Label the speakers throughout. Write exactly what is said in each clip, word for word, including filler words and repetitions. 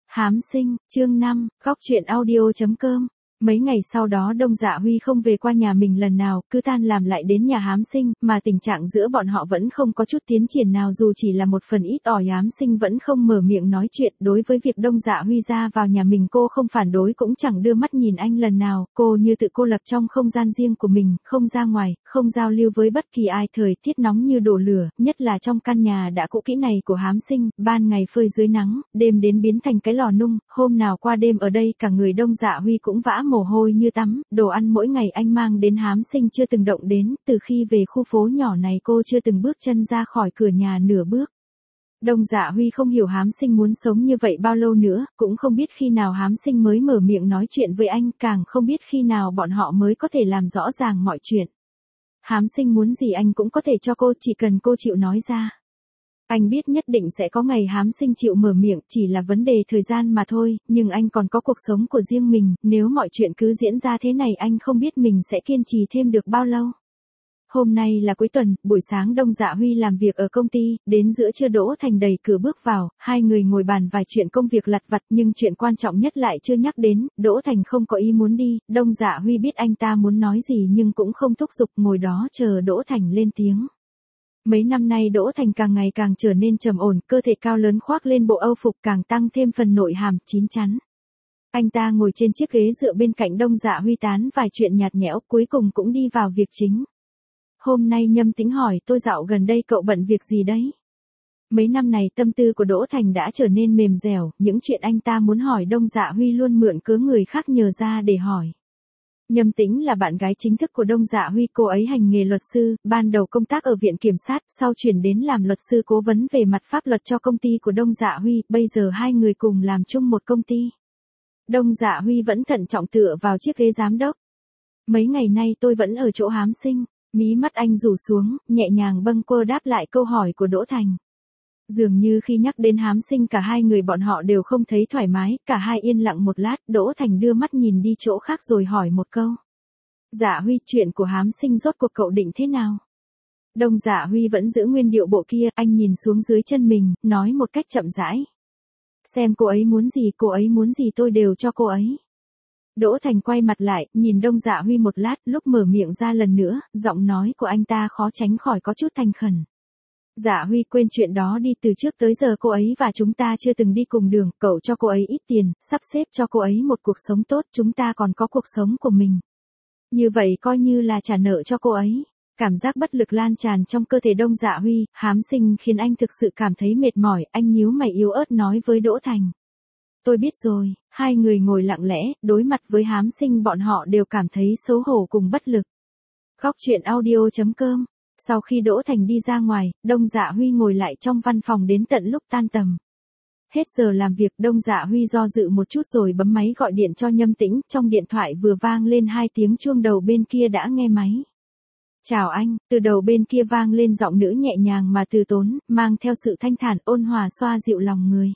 Speaker 1: Hám sinh, chương năm, góc truyện audio.com. Mấy ngày sau đó Đông Dạ Huy không về qua nhà mình lần nào, cứ tan làm lại đến nhà Hám sinh, mà tình trạng giữa bọn họ vẫn không có chút tiến triển nào, dù chỉ là một phần ít ỏi. Hám sinh vẫn không mở miệng nói chuyện. Đối với việc Đông Dạ Huy ra vào nhà mình, cô không phản đối cũng chẳng đưa mắt nhìn anh lần nào, cô như tự cô lập trong không gian riêng của mình, không ra ngoài, không giao lưu với bất kỳ ai. Thời tiết nóng như đổ lửa, nhất là trong căn nhà đã cũ kỹ này của Hám sinh, ban ngày phơi dưới nắng, đêm đến biến thành cái lò nung. Hôm nào qua đêm ở đây cả người Đông Dạ Huy cũng vã mồ hôi như tắm, đồ ăn mỗi ngày anh mang đến Hám sinh chưa từng động đến, từ khi về khu phố nhỏ này cô chưa từng bước chân ra khỏi cửa nhà nửa bước. Đông Dạ Huy không hiểu Hám sinh muốn sống như vậy bao lâu nữa, cũng không biết khi nào Hám sinh mới mở miệng nói chuyện với anh, càng không biết khi nào bọn họ mới có thể làm rõ ràng mọi chuyện. Hám sinh muốn gì anh cũng có thể cho cô, chỉ cần cô chịu nói ra. Anh biết nhất định sẽ có ngày Hám sinh chịu mở miệng, chỉ là vấn đề thời gian mà thôi, nhưng anh còn có cuộc sống của riêng mình, nếu mọi chuyện cứ diễn ra thế này anh không biết mình sẽ kiên trì thêm được bao lâu. Hôm nay là cuối tuần, buổi sáng Đông Dạ Huy làm việc ở công ty, đến giữa trưa Đỗ Thành đẩy cửa bước vào, hai người ngồi bàn vài chuyện công việc lặt vặt, nhưng chuyện quan trọng nhất lại chưa nhắc đến. Đỗ Thành không có ý muốn đi, Đông Dạ Huy biết anh ta muốn nói gì nhưng cũng không thúc giục, ngồi đó chờ Đỗ Thành lên tiếng. Mấy năm nay Đỗ Thành càng ngày càng trở nên trầm ổn, cơ thể cao lớn khoác lên bộ âu phục càng tăng thêm phần nội hàm chín chắn. Anh ta ngồi trên chiếc ghế dựa bên cạnh Đông Dạ Huy tán vài chuyện nhạt nhẽo, cuối cùng cũng đi vào việc chính. Hôm nay Nhâm Tĩnh hỏi, tôi dạo gần đây cậu bận việc gì đấy? Mấy năm này tâm tư của Đỗ Thành đã trở nên mềm dẻo, những chuyện anh ta muốn hỏi Đông Dạ Huy luôn mượn cớ người khác nhờ ra để hỏi. Nhâm Tĩnh là bạn gái chính thức của Đông Dạ Huy, cô ấy hành nghề luật sư, ban đầu công tác ở viện kiểm sát, sau chuyển đến làm luật sư cố vấn về mặt pháp luật cho công ty của Đông Dạ Huy, bây giờ hai người cùng làm chung một công ty. Đông Dạ Huy vẫn thận trọng tựa vào chiếc ghế giám đốc. Mấy ngày nay tôi vẫn ở chỗ Hám sinh, mí mắt anh rủ xuống, nhẹ nhàng bâng quơ đáp lại câu hỏi của Đỗ Thành. Dường như khi nhắc đến Hám sinh cả hai người bọn họ đều không thấy thoải mái, cả hai yên lặng một lát, Đỗ Thành đưa mắt nhìn đi chỗ khác rồi hỏi một câu. Dạ Huy, chuyện của Hám sinh rốt cuộc cậu định thế nào? Đông Dạ Huy vẫn giữ nguyên điệu bộ kia, anh nhìn xuống dưới chân mình, nói một cách chậm rãi. Xem cô ấy muốn gì, cô ấy muốn gì tôi đều cho cô ấy. Đỗ Thành quay mặt lại, nhìn Đông Dạ Huy một lát, lúc mở miệng ra lần nữa, giọng nói của anh ta khó tránh khỏi có chút thành khẩn. Dạ Huy, quên chuyện đó đi, từ trước tới giờ cô ấy và chúng ta chưa từng đi cùng đường, cậu cho cô ấy ít tiền, sắp xếp cho cô ấy một cuộc sống tốt, chúng ta còn có cuộc sống của mình. Như vậy coi như là trả nợ cho cô ấy. Cảm giác bất lực lan tràn trong cơ thể Đông Dạ Huy, Hám sinh khiến anh thực sự cảm thấy mệt mỏi, anh nhíu mày yếu ớt nói với Đỗ Thành. Tôi biết rồi. Hai người ngồi lặng lẽ, đối mặt với Hám sinh bọn họ đều cảm thấy xấu hổ cùng bất lực. Góc truyện audio.com. Sau khi Đỗ Thành đi ra ngoài, Đông Dạ Huy ngồi lại trong văn phòng đến tận lúc tan tầm. Hết giờ làm việc, Đông Dạ Huy do dự một chút rồi bấm máy gọi điện cho Nhâm Tĩnh, trong điện thoại vừa vang lên hai tiếng chuông, đầu bên kia đã nghe máy. Chào anh, từ đầu bên kia vang lên giọng nữ nhẹ nhàng mà từ tốn, mang theo sự thanh thản ôn hòa xoa dịu lòng người.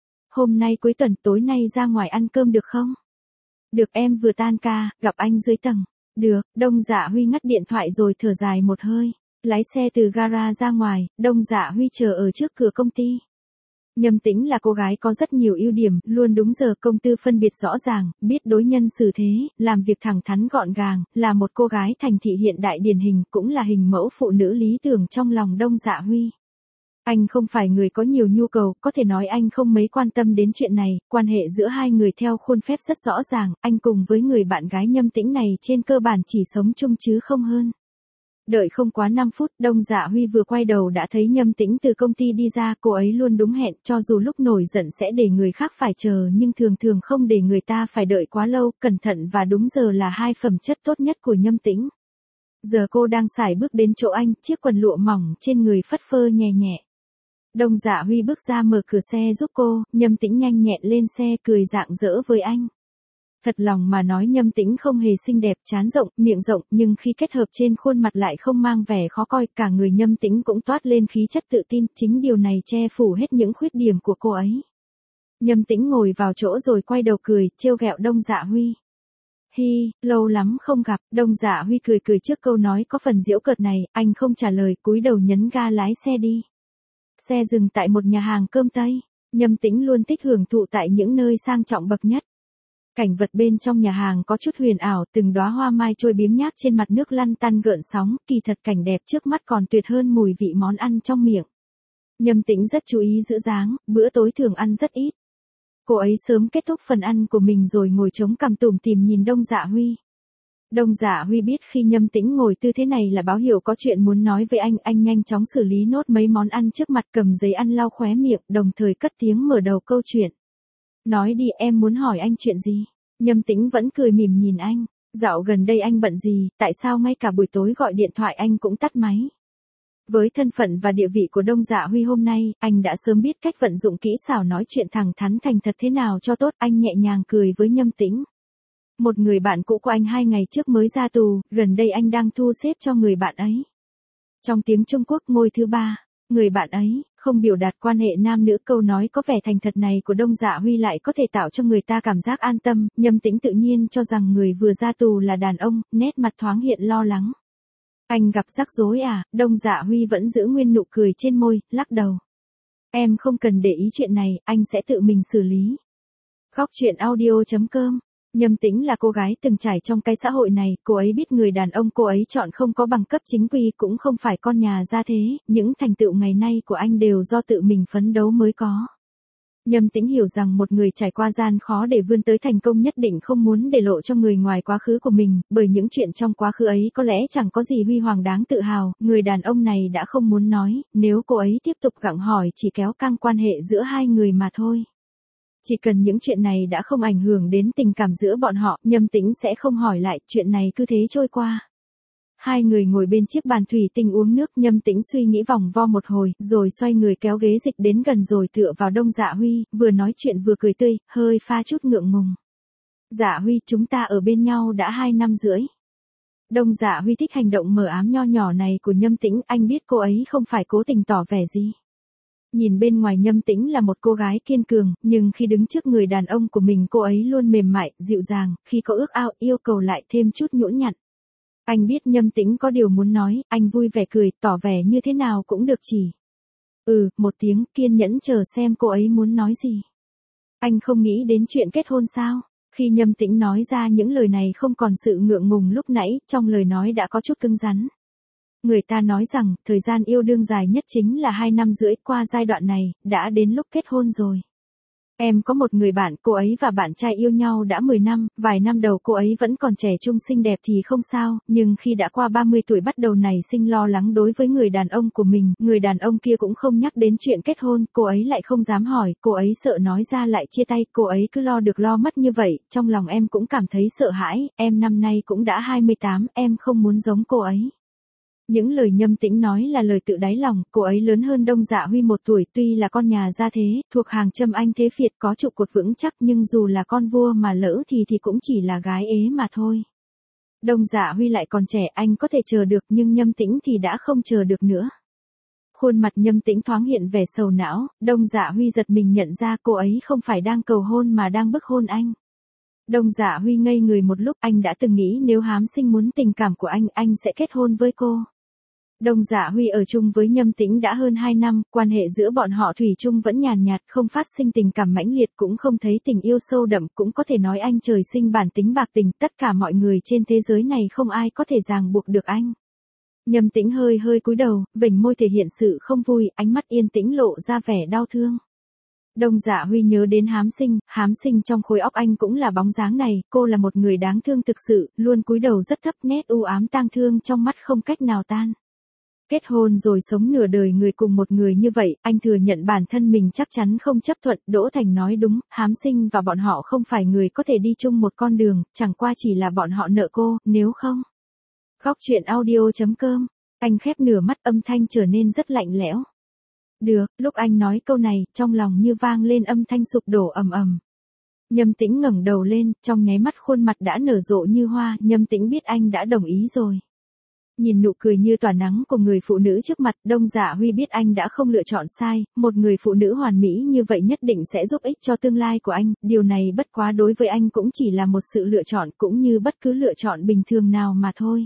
Speaker 1: Hôm nay cuối tuần, tối nay ra ngoài ăn cơm được không? Được, em vừa tan ca, gặp anh dưới tầng. Được. Đông Dạ Huy ngắt điện thoại rồi thở dài một hơi. Lái xe từ gara ra ngoài, Đông Dạ Huy chờ ở trước cửa công ty. Nhâm Tĩnh là cô gái có rất nhiều ưu điểm, luôn đúng giờ, công tư phân biệt rõ ràng, biết đối nhân xử thế, làm việc thẳng thắn gọn gàng, là một cô gái thành thị hiện đại điển hình, cũng là hình mẫu phụ nữ lý tưởng trong lòng Đông Dạ Huy. Anh không phải người có nhiều nhu cầu, có thể nói anh không mấy quan tâm đến chuyện này, quan hệ giữa hai người theo khuôn phép rất rõ ràng, anh cùng với người bạn gái Nhâm Tĩnh này trên cơ bản chỉ sống chung chứ không hơn. Đợi không quá năm phút, Đông Dạ Huy vừa quay đầu đã thấy Nhâm Tĩnh từ công ty đi ra, cô ấy luôn đúng hẹn, cho dù lúc nổi giận sẽ để người khác phải chờ nhưng thường thường không để người ta phải đợi quá lâu, cẩn thận và đúng giờ là hai phẩm chất tốt nhất của Nhâm Tĩnh. Giờ cô đang sải bước đến chỗ anh, chiếc quần lụa mỏng trên người phất phơ nhẹ nhẹ. Đông Dạ Huy bước ra mở cửa xe giúp cô, Nhâm Tĩnh nhanh nhẹn lên xe cười rạng rỡ với anh. Thật lòng mà nói Nhâm Tĩnh không hề xinh đẹp, trán rộng, miệng rộng, nhưng khi kết hợp trên khuôn mặt lại không mang vẻ khó coi, cả người Nhâm Tĩnh cũng toát lên khí chất tự tin, chính điều này che phủ hết những khuyết điểm của cô ấy. Nhâm Tĩnh ngồi vào chỗ rồi quay đầu cười, trêu ghẹo Đông Dạ Huy. Hi, lâu lắm không gặp, Đông Dạ Huy cười cười trước câu nói có phần giễu cợt này, anh không trả lời, cúi đầu nhấn ga lái xe đi. Xe dừng tại một nhà hàng cơm Tây. Nhâm Tĩnh luôn thích hưởng thụ tại những nơi sang trọng bậc nhất. Cảnh vật bên trong nhà hàng có chút huyền ảo, từng đóa hoa mai trôi biếng nhác trên mặt nước lăn tăn gợn sóng, kỳ thật cảnh đẹp trước mắt còn tuyệt hơn mùi vị món ăn trong miệng. Nhâm Tĩnh rất chú ý giữ dáng, bữa tối thường ăn rất ít. Cô ấy sớm kết thúc phần ăn của mình rồi ngồi chống cằm tủm tỉm nhìn Đông Dạ Huy. Đông Dạ Huy biết khi Nhâm Tĩnh ngồi tư thế này là báo hiệu có chuyện muốn nói với anh, anh nhanh chóng xử lý nốt mấy món ăn trước mặt, cầm giấy ăn lau khóe miệng, đồng thời cất tiếng mở đầu câu chuyện. Nói đi, em muốn hỏi anh chuyện gì? Nhâm Tĩnh vẫn cười mỉm nhìn anh. Dạo gần đây anh bận gì, tại sao ngay cả buổi tối gọi điện thoại anh cũng tắt máy? Với thân phận và địa vị của Đông Dạ Huy hôm nay, anh đã sớm biết cách vận dụng kỹ xảo nói chuyện thẳng thắn thành thật thế nào cho tốt, anh nhẹ nhàng cười với Nhâm Tĩnh. Một người bạn cũ của anh hai ngày trước mới ra tù, gần đây anh đang thu xếp cho người bạn ấy. Trong tiếng Trung Quốc ngôi thứ ba, người bạn ấy, không biểu đạt quan hệ nam nữ, câu nói có vẻ thành thật này của Đông Dạ Huy lại có thể tạo cho người ta cảm giác an tâm, Nhâm Tĩnh tự nhiên cho rằng người vừa ra tù là đàn ông, nét mặt thoáng hiện lo lắng. Anh gặp rắc rối à? Đông Dạ Huy vẫn giữ nguyên nụ cười trên môi, lắc đầu. Em không cần để ý chuyện này, anh sẽ tự mình xử lý. Góc truyện audio chấm com. Nhâm Tĩnh là cô gái từng trải trong cái xã hội này, cô ấy biết người đàn ông cô ấy chọn không có bằng cấp chính quy, cũng không phải con nhà gia thế, những thành tựu ngày nay của anh đều do tự mình phấn đấu mới có. Nhâm Tĩnh hiểu rằng một người trải qua gian khó để vươn tới thành công nhất định không muốn để lộ cho người ngoài quá khứ của mình, bởi những chuyện trong quá khứ ấy có lẽ chẳng có gì huy hoàng đáng tự hào, người đàn ông này đã không muốn nói, nếu cô ấy tiếp tục gặng hỏi chỉ kéo căng quan hệ giữa hai người mà thôi. Chỉ cần những chuyện này đã không ảnh hưởng đến tình cảm giữa bọn họ, Nhâm Tĩnh sẽ không hỏi lại, chuyện này cứ thế trôi qua. Hai người ngồi bên chiếc bàn thủy tinh uống nước, Nhâm Tĩnh suy nghĩ vòng vo một hồi, rồi xoay người kéo ghế dịch đến gần rồi tựa vào Đông Dạ Huy, vừa nói chuyện vừa cười tươi, hơi pha chút ngượng ngùng. Dạ Huy, chúng ta ở bên nhau đã hai năm rưỡi. Đông Dạ Huy thích hành động mờ ám nho nhỏ này của Nhâm Tĩnh, anh biết cô ấy không phải cố tình tỏ vẻ gì. Nhìn bên ngoài Nhâm Tĩnh là một cô gái kiên cường, nhưng khi đứng trước người đàn ông của mình cô ấy luôn mềm mại, dịu dàng, khi có ước ao yêu cầu lại thêm chút nhũn nhặn. Anh biết Nhâm Tĩnh có điều muốn nói, anh vui vẻ cười, tỏ vẻ như thế nào cũng được chỉ. Ừ, một tiếng, kiên nhẫn chờ xem cô ấy muốn nói gì. Anh không nghĩ đến chuyện kết hôn sao? Khi Nhâm Tĩnh nói ra những lời này không còn sự ngượng ngùng lúc nãy, trong lời nói đã có chút cứng rắn. Người ta nói rằng, thời gian yêu đương dài nhất chính là hai năm rưỡi, qua giai đoạn này, đã đến lúc kết hôn rồi. Em có một người bạn, cô ấy và bạn trai yêu nhau đã mười năm, vài năm đầu cô ấy vẫn còn trẻ trung xinh đẹp thì không sao, nhưng khi đã qua ba mươi tuổi bắt đầu nảy sinh lo lắng đối với người đàn ông của mình, người đàn ông kia cũng không nhắc đến chuyện kết hôn, cô ấy lại không dám hỏi, cô ấy sợ nói ra lại chia tay, cô ấy cứ lo được lo mất như vậy, trong lòng em cũng cảm thấy sợ hãi, em năm nay cũng đã hai mươi tám, em không muốn giống cô ấy. Những lời Nhâm Tĩnh nói là lời tự đáy lòng, cô ấy lớn hơn Đông Dạ Huy một tuổi, tuy là con nhà gia thế, thuộc hàng Trâm Anh thế Việt có trụ cột vững chắc, nhưng dù là con vua mà lỡ thì thì cũng chỉ là gái ế mà thôi. Đông Dạ Huy lại còn trẻ, anh có thể chờ được, nhưng Nhâm Tĩnh thì đã không chờ được nữa. Khuôn mặt Nhâm Tĩnh thoáng hiện vẻ sầu não, Đông Dạ Huy giật mình nhận ra cô ấy không phải đang cầu hôn mà đang bức hôn anh. Đông Dạ Huy ngây người một lúc, anh đã từng nghĩ nếu Hám Sinh muốn tình cảm của anh, anh sẽ kết hôn với cô. Đông Dạ Huy ở chung với Nhâm Tĩnh đã hơn hai năm, quan hệ giữa bọn họ thủy chung vẫn nhàn nhạt, không phát sinh tình cảm mãnh liệt, cũng không thấy tình yêu sâu đậm, cũng có thể nói anh trời sinh bản tính bạc tình, tất cả mọi người trên thế giới này không ai có thể ràng buộc được anh. Nhâm Tĩnh hơi hơi cúi đầu, vểnh môi thể hiện sự không vui, ánh mắt yên tĩnh lộ ra vẻ đau thương. Đông Dạ Huy nhớ đến Hám Sinh, Hám Sinh trong khối óc anh cũng là bóng dáng này, cô là một người đáng thương thực sự, luôn cúi đầu rất thấp, nét u ám tang thương trong mắt không cách nào tan. Kết hôn rồi sống nửa đời người cùng một người như vậy, anh thừa nhận bản thân mình chắc chắn không chấp thuận, Đỗ Thành nói đúng, Hám Sinh và bọn họ không phải người có thể đi chung một con đường, chẳng qua chỉ là bọn họ nợ cô, nếu không. Góc truyện audio chấm com, anh khép nửa mắt, âm thanh trở nên rất lạnh lẽo. Được, lúc anh nói câu này, trong lòng như vang lên âm thanh sụp đổ ầm ầm. Nhâm Tĩnh ngẩng đầu lên, trong nháy mắt khuôn mặt đã nở rộ như hoa, Nhâm Tĩnh biết anh đã đồng ý rồi. Nhìn nụ cười như tỏa nắng của người phụ nữ trước mặt, Đông Dạ Huy biết anh đã không lựa chọn sai, một người phụ nữ hoàn mỹ như vậy nhất định sẽ giúp ích cho tương lai của anh, điều này bất quá đối với anh cũng chỉ là một sự lựa chọn cũng như bất cứ lựa chọn bình thường nào mà thôi.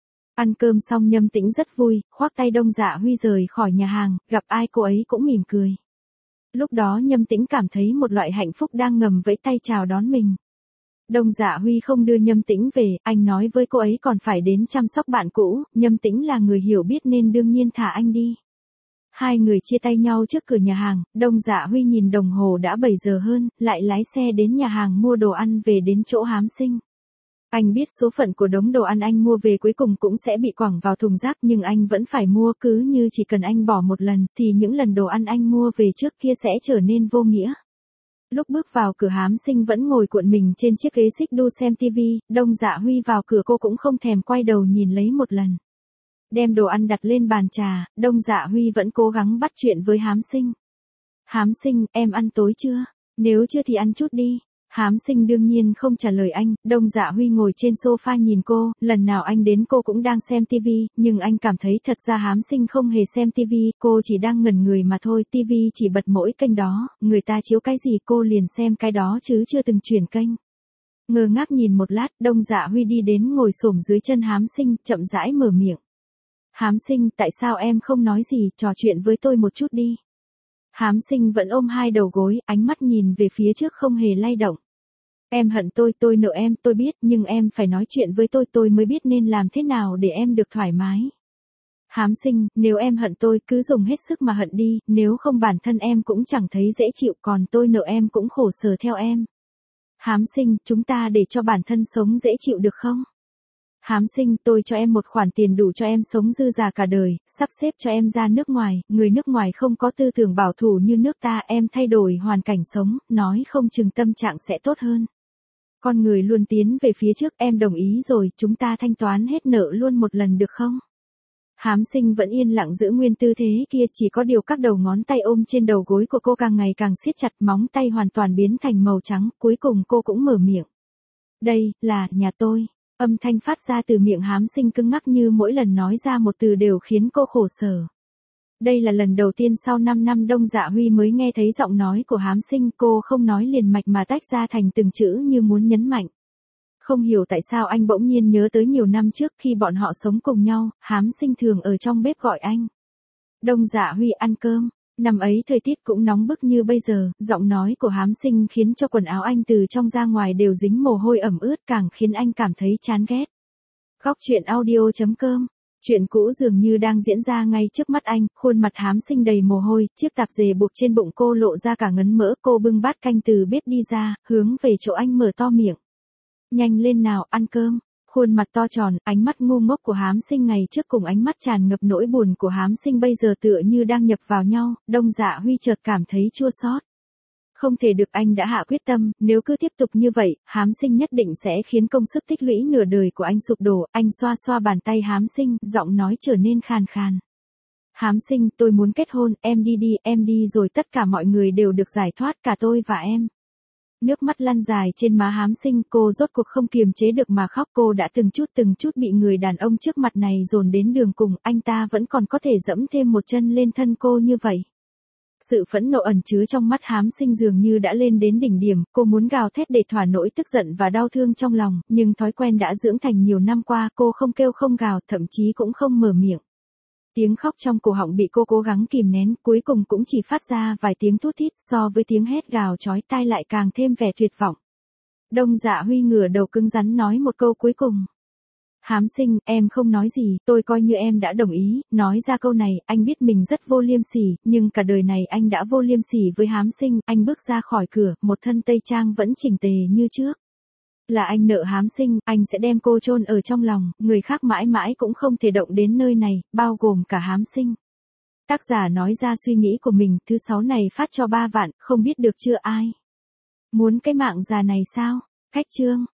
Speaker 1: Ăn cơm xong Nhâm Tĩnh rất vui, khoác tay Đông Dạ Huy rời khỏi nhà hàng, gặp ai cô ấy cũng mỉm cười. Lúc đó Nhâm Tĩnh cảm thấy một loại hạnh phúc đang ngầm vẫy tay chào đón mình. Đông Dạ Huy không đưa Nhâm Tĩnh về, anh nói với cô ấy còn phải đến chăm sóc bạn cũ, Nhâm Tĩnh là người hiểu biết nên đương nhiên thả anh đi. Hai người chia tay nhau trước cửa nhà hàng, Đông Dạ Huy nhìn đồng hồ đã bảy giờ hơn, lại lái xe đến nhà hàng mua đồ ăn về đến chỗ Hám Sinh. Anh biết số phận của đống đồ ăn anh mua về cuối cùng cũng sẽ bị quẳng vào thùng rác nhưng anh vẫn phải mua, cứ như chỉ cần anh bỏ một lần thì những lần đồ ăn anh mua về trước kia sẽ trở nên vô nghĩa. Lúc bước vào cửa Hám Sinh vẫn ngồi cuộn mình trên chiếc ghế xích đu xem tivi, Đông Dạ Huy vào cửa cô cũng không thèm quay đầu nhìn lấy một lần. Đem đồ ăn đặt lên bàn trà, Đông Dạ Huy vẫn cố gắng bắt chuyện với Hám Sinh. Hám Sinh, em ăn tối chưa? Nếu chưa thì ăn chút đi. Hám Sinh đương nhiên không trả lời anh, Đông Dạ Huy ngồi trên sofa nhìn cô, lần nào anh đến cô cũng đang xem tivi, nhưng anh cảm thấy thật ra Hám Sinh không hề xem tivi, cô chỉ đang ngẩn người mà thôi, tivi chỉ bật mỗi kênh đó, người ta chiếu cái gì cô liền xem cái đó chứ chưa từng chuyển kênh. Ngơ ngác nhìn một lát, Đông Dạ Huy đi đến ngồi xổm dưới chân Hám Sinh, chậm rãi mở miệng. Hám Sinh, tại sao em không nói gì, trò chuyện với tôi một chút đi. Hám Sinh vẫn ôm hai đầu gối, ánh mắt nhìn về phía trước không hề lay động. Em hận tôi, tôi nợ em, tôi biết, nhưng em phải nói chuyện với tôi, tôi mới biết nên làm thế nào để em được thoải mái. Hám Sinh, nếu em hận tôi, cứ dùng hết sức mà hận đi, nếu không bản thân em cũng chẳng thấy dễ chịu, còn tôi nợ em cũng khổ sở theo em. Hám Sinh, chúng ta để cho bản thân sống dễ chịu được không? Hám Sinh, tôi cho em một khoản tiền đủ cho em sống dư dả cả đời, sắp xếp cho em ra nước ngoài, người nước ngoài không có tư tưởng bảo thủ như nước ta, em thay đổi hoàn cảnh sống, nói không chừng tâm trạng sẽ tốt hơn. Con người luôn tiến về phía trước, em đồng ý rồi, chúng ta thanh toán hết nợ luôn một lần được không? Hám Sinh vẫn yên lặng giữ nguyên tư thế kia, chỉ có điều các đầu ngón tay ôm trên đầu gối của cô càng ngày càng siết chặt, móng tay hoàn toàn biến thành màu trắng, cuối cùng cô cũng mở miệng. Đây, là, nhà tôi. Âm thanh phát ra từ miệng Hám Sinh cứng ngắc như mỗi lần nói ra một từ đều khiến cô khổ sở. Đây là lần đầu tiên sau năm năm Đông Dạ Huy mới nghe thấy giọng nói của Hám Sinh, cô không nói liền mạch mà tách ra thành từng chữ như muốn nhấn mạnh. Không hiểu tại sao anh bỗng nhiên nhớ tới nhiều năm trước khi bọn họ sống cùng nhau, Hám Sinh thường ở trong bếp gọi anh. Đông Dạ Huy ăn cơm. Năm ấy thời tiết cũng nóng bức như bây giờ, giọng nói của Hám Sinh khiến cho quần áo anh từ trong ra ngoài đều dính mồ hôi ẩm ướt, càng khiến anh cảm thấy chán ghét. Góc truyện audio chấm com. Chuyện cũ dường như đang diễn ra ngay trước mắt anh, khuôn mặt Hám Sinh đầy mồ hôi, chiếc tạp dề buộc trên bụng cô lộ ra cả ngấn mỡ, cô bưng bát canh từ bếp đi ra, hướng về chỗ anh mở to miệng. Nhanh lên nào, ăn cơm. Khuôn mặt to tròn, ánh mắt ngu ngốc của Hám Sinh ngày trước cùng ánh mắt tràn ngập nỗi buồn của Hám Sinh bây giờ tựa như đang nhập vào nhau, Đông Dạ Huy chợt cảm thấy chua xót. Không thể được, anh đã hạ quyết tâm, nếu cứ tiếp tục như vậy, Hám Sinh nhất định sẽ khiến công sức tích lũy nửa đời của anh sụp đổ, anh xoa xoa bàn tay Hám Sinh, giọng nói trở nên khàn khàn. Hám Sinh, tôi muốn kết hôn, em đi đi, em đi rồi tất cả mọi người đều được giải thoát, cả tôi và em. Nước mắt lăn dài trên má Hám Sinh, cô rốt cuộc không kiềm chế được mà khóc, cô đã từng chút từng chút bị người đàn ông trước mặt này dồn đến đường cùng, anh ta vẫn còn có thể dẫm thêm một chân lên thân cô như vậy. Sự phẫn nộ ẩn chứa trong mắt Hám Sinh dường như đã lên đến đỉnh điểm, cô muốn gào thét để thỏa nỗi tức giận và đau thương trong lòng, nhưng thói quen đã dưỡng thành nhiều năm qua, cô không kêu không gào, thậm chí cũng không mở miệng. Tiếng khóc trong cổ họng bị cô cố gắng kìm nén, cuối cùng cũng chỉ phát ra vài tiếng thút thít, so với tiếng hét gào chói tai lại càng thêm vẻ tuyệt vọng. Đông Dạ Huy ngửa đầu cứng rắn nói một câu cuối cùng. Hám Sinh, em không nói gì, tôi coi như em đã đồng ý, nói ra câu này, anh biết mình rất vô liêm sỉ, nhưng cả đời này anh đã vô liêm sỉ với Hám Sinh, anh bước ra khỏi cửa, một thân tây trang vẫn chỉnh tề như trước. Là anh nợ Hám Sinh, anh sẽ đem cô chôn ở trong lòng, người khác mãi mãi cũng không thể động đến nơi này, bao gồm cả Hám Sinh. Tác giả nói ra suy nghĩ của mình, thứ sáu này phát cho ba vạn, không biết được chưa ai. Muốn cái mạng già này sao? Cách chương.